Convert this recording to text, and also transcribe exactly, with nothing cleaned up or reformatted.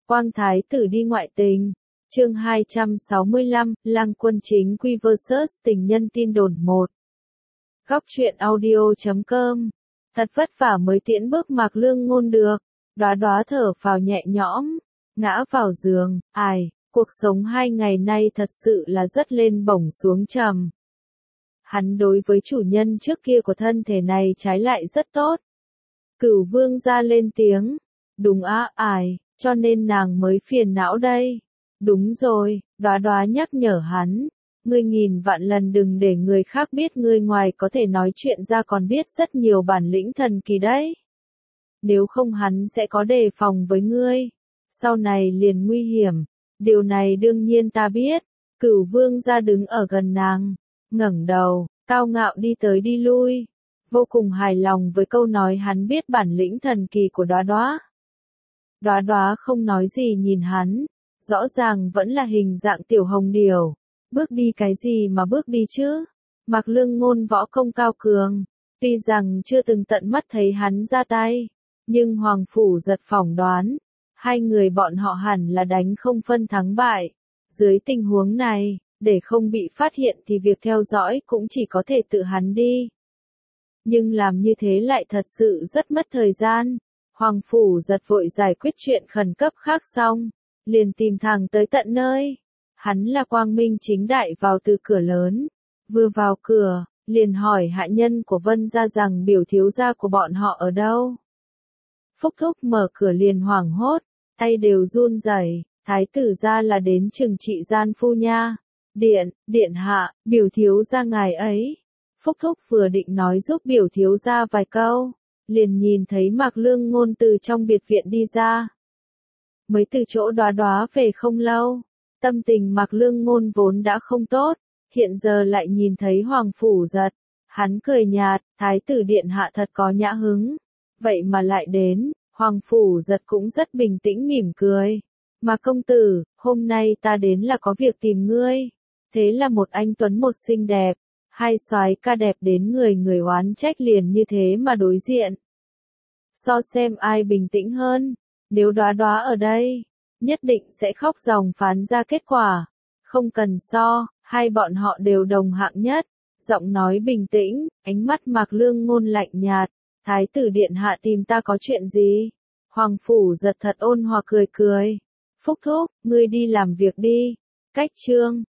Quang thái tử đi ngoại tình. Chương hai trăm sáu mươi lăm, Lăng Quân Chính Quy versus tình nhân tin đồn một. Góc truyện audio chấm com. Thật vất vả mới tiễn bước Mạc Lương Ngôn được. Đóa đóa thở phào nhẹ nhõm, ngã vào giường. Ai, cuộc sống hai ngày nay thật sự là rất lên bổng xuống trầm. Hắn đối với chủ nhân trước kia của thân thể này trái lại rất tốt. Cửu vương ra lên tiếng. Đúng á, ai, cho nên nàng mới phiền não đây. Đúng rồi, đóa đóa nhắc nhở hắn. Ngươi nghìn vạn lần đừng để người khác biết ngươi ngoài có thể nói chuyện ra còn biết rất nhiều bản lĩnh thần kỳ đấy. Nếu không hắn sẽ có đề phòng với ngươi. Sau này liền nguy hiểm. Điều này đương nhiên ta biết. Cửu vương ra đứng ở gần nàng. Ngẩng đầu, cao ngạo đi tới đi lui. Vô cùng hài lòng với câu nói hắn biết bản lĩnh thần kỳ của đóa đóa. Đóa đóa không nói gì nhìn hắn. Rõ ràng vẫn là hình dạng tiểu hồng điều. Bước đi cái gì mà bước đi chứ? Mạc Lương Ngôn võ công cao cường. Tuy rằng chưa từng tận mắt thấy hắn ra tay. Nhưng Hoàng Phủ Giật phỏng đoán. Hai người bọn họ hẳn là đánh không phân thắng bại. Dưới tình huống này, để không bị phát hiện thì việc theo dõi cũng chỉ có thể tự hắn đi. Nhưng làm như thế lại thật sự rất mất thời gian. Hoàng Phủ Giật vội giải quyết chuyện khẩn cấp khác xong. Liền tìm thẳng tới tận nơi. Hắn là quang minh chính đại vào từ cửa lớn. Vừa vào cửa, liền hỏi hạ nhân của Vân gia rằng biểu thiếu gia của bọn họ ở đâu. Phúc Thúc mở cửa liền hoảng hốt, tay đều run rẩy. Thái tử gia là đến trừng trị gian phu nha. Điện, điện hạ, biểu thiếu gia ngài ấy. Phúc Thúc vừa định nói giúp biểu thiếu gia vài câu, liền nhìn thấy Mạc Lương Ngôn từ trong biệt viện đi ra. Mới từ chỗ đóa đóa về không lâu, tâm tình Mạc Lương Ngôn vốn đã không tốt, hiện giờ lại nhìn thấy Hoàng Phủ Giật. Hắn cười nhạt, Thái tử điện hạ thật có nhã hứng. Vậy mà lại đến, Hoàng Phủ Giật cũng rất bình tĩnh mỉm cười. Mà công tử, hôm nay ta đến là có việc tìm ngươi. Thế là một anh tuấn một xinh đẹp, hai soái ca đẹp đến người người oán trách liền như thế mà đối diện. So xem ai bình tĩnh hơn. Nếu đóa đóa ở đây, nhất định sẽ khóc ròng phán ra kết quả. Không cần so, hai bọn họ đều đồng hạng nhất. Giọng nói bình tĩnh, ánh mắt Mạc Lương Ngôn lạnh nhạt. Thái tử điện hạ tìm ta có chuyện gì? Hoàng Phủ Giật thật ôn hòa cười cười. Phúc Thúc, ngươi đi làm việc đi. Cách chương.